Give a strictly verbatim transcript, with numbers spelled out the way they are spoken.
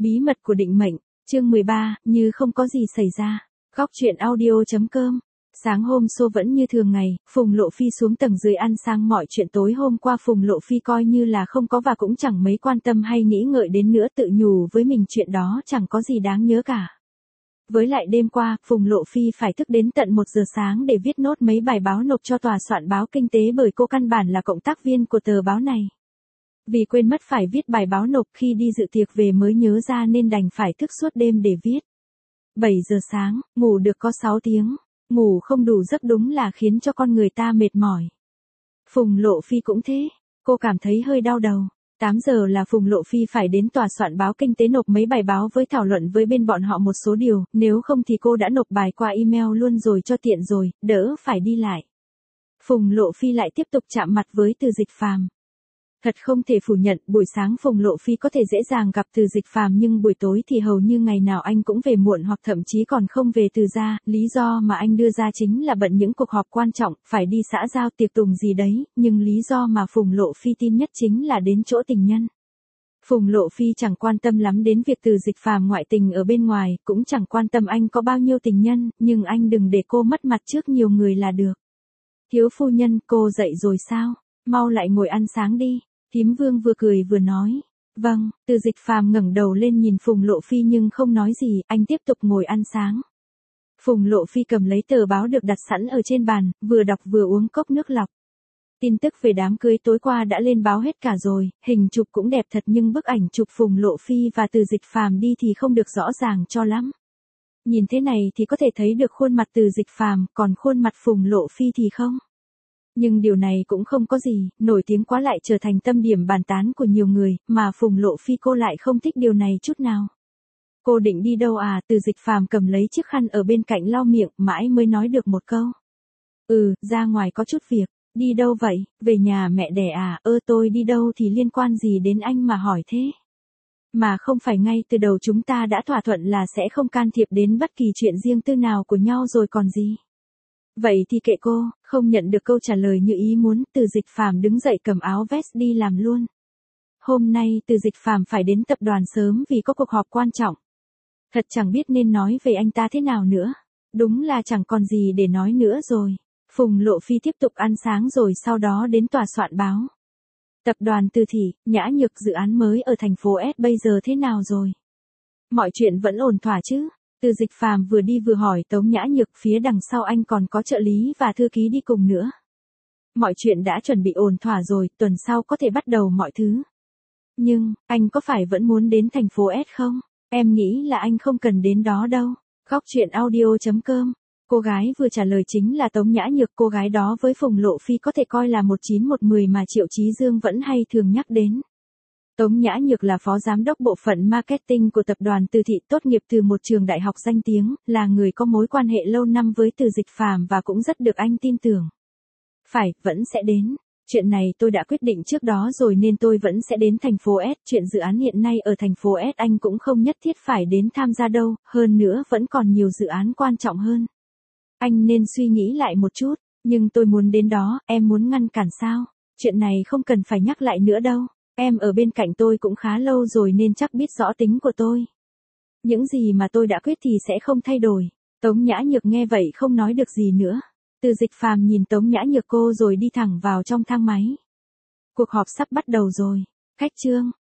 Bí mật của định mệnh, chương mười ba, như không có gì xảy ra. Góc truyện audio.com. Sáng hôm sau vẫn như thường ngày, Phùng Lộ Phi xuống tầng dưới ăn sang mọi chuyện tối hôm qua Phùng Lộ Phi coi như là không có và cũng chẳng mấy quan tâm hay nghĩ ngợi đến nữa, tự nhủ với mình chuyện đó chẳng có gì đáng nhớ cả. Với lại đêm qua, Phùng Lộ Phi phải thức đến tận một giờ sáng để viết nốt mấy bài báo nộp cho tòa soạn báo Kinh tế bởi cô căn bản là cộng tác viên của tờ báo này. Vì quên mất phải viết bài báo nộp khi đi dự tiệc về mới nhớ ra nên đành phải thức suốt đêm để viết. bảy giờ sáng, ngủ được có sáu tiếng, ngủ không đủ giấc đúng là khiến cho con người ta mệt mỏi. Phùng Lộ Phi cũng thế, cô cảm thấy hơi đau đầu. tám giờ là Phùng Lộ Phi phải đến tòa soạn báo Kinh tế nộp mấy bài báo với thảo luận với bên bọn họ một số điều, nếu không thì cô đã nộp bài qua email luôn rồi cho tiện rồi, đỡ phải đi lại. Phùng Lộ Phi lại tiếp tục chạm mặt với Từ Dịch Phàm. Thật không thể phủ nhận, buổi sáng Phùng Lộ Phi có thể dễ dàng gặp Từ Dịch Phàm nhưng buổi tối thì hầu như ngày nào anh cũng về muộn hoặc thậm chí còn không về từ gia, lý do mà anh đưa ra chính là bận những cuộc họp quan trọng, phải đi xã giao tiệc tùng gì đấy, nhưng lý do mà Phùng Lộ Phi tin nhất chính là đến chỗ tình nhân. Phùng Lộ Phi chẳng quan tâm lắm đến việc Từ Dịch Phàm ngoại tình ở bên ngoài, cũng chẳng quan tâm anh có bao nhiêu tình nhân, nhưng anh đừng để cô mất mặt trước nhiều người là được. Thiếu phu nhân, cô dậy rồi sao? Mau lại ngồi ăn sáng đi. Thím Vương vừa cười vừa nói. Vâng, Từ Dịch Phàm ngẩng đầu lên nhìn Phùng Lộ Phi nhưng không nói gì, anh tiếp tục ngồi ăn sáng. Phùng Lộ Phi cầm lấy tờ báo được đặt sẵn ở trên bàn, vừa đọc vừa uống cốc nước lọc. Tin tức về đám cưới tối qua đã lên báo hết cả rồi, hình chụp cũng đẹp thật nhưng bức ảnh chụp Phùng Lộ Phi và Từ Dịch Phàm đi thì không được rõ ràng cho lắm. Nhìn thế này thì có thể thấy được khuôn mặt Từ Dịch Phàm, còn khuôn mặt Phùng Lộ Phi thì không. Nhưng điều này cũng không có gì, nổi tiếng quá lại trở thành tâm điểm bàn tán của nhiều người, mà Phùng Lộ Phi cô lại không thích điều này chút nào. Cô định đi đâu à? Từ Dịch Phàm cầm lấy chiếc khăn ở bên cạnh lau miệng, mãi mới nói được một câu. Ừ, ra ngoài có chút việc. Đi đâu vậy? Về nhà mẹ đẻ à? Ơ tôi đi đâu thì liên quan gì đến anh mà hỏi thế? Mà không phải ngay từ đầu chúng ta đã thỏa thuận là sẽ không can thiệp đến bất kỳ chuyện riêng tư nào của nhau rồi còn gì? Vậy thì kệ cô, không nhận được câu trả lời như ý muốn, Từ Dịch Phàm đứng dậy cầm áo vest đi làm luôn. Hôm nay Từ Dịch Phàm phải đến tập đoàn sớm vì có cuộc họp quan trọng. Thật chẳng biết nên nói về anh ta thế nào nữa. Đúng là chẳng còn gì để nói nữa rồi. Phùng Lộ Phi tiếp tục ăn sáng rồi sau đó đến tòa soạn báo. Tập đoàn Từ Thị, Nhã Nhược dự án mới ở thành phố S bây giờ thế nào rồi? Mọi chuyện vẫn ổn thỏa chứ? Từ Dịch Phàm vừa đi vừa hỏi Tống Nhã Nhược, phía đằng sau anh còn có trợ lý và thư ký đi cùng nữa. Mọi chuyện đã chuẩn bị ổn thỏa rồi, tuần sau có thể bắt đầu mọi thứ. Nhưng, anh có phải vẫn muốn đến thành phố S không? Em nghĩ là anh không cần đến đó đâu. Góc truyện audio.com. Cô gái vừa trả lời chính là Tống Nhã Nhược, cô gái đó với Phùng Lộ Phi có thể coi là một chín một mười mà Triệu Chí Dương vẫn hay thường nhắc đến. Tống Nhã Nhược là phó giám đốc bộ phận marketing của tập đoàn Từ Thị, tốt nghiệp từ một trường đại học danh tiếng, là người có mối quan hệ lâu năm với Từ Dịch Phàm và cũng rất được anh tin tưởng. Phải, vẫn sẽ đến. Chuyện này tôi đã quyết định trước đó rồi nên tôi vẫn sẽ đến thành phố S. Chuyện dự án hiện nay ở thành phố S anh cũng không nhất thiết phải đến tham gia đâu, hơn nữa vẫn còn nhiều dự án quan trọng hơn. Anh nên suy nghĩ lại một chút, nhưng tôi muốn đến đó, em muốn ngăn cản sao? Chuyện này không cần phải nhắc lại nữa đâu. Em ở bên cạnh tôi cũng khá lâu rồi nên chắc biết rõ tính của tôi. Những gì mà tôi đã quyết thì sẽ không thay đổi. Tống Nhã Nhược nghe vậy không nói được gì nữa. Từ Dịch Phàm nhìn Tống Nhã Nhược cô rồi đi thẳng vào trong thang máy. Cuộc họp sắp bắt đầu rồi. Khách trương,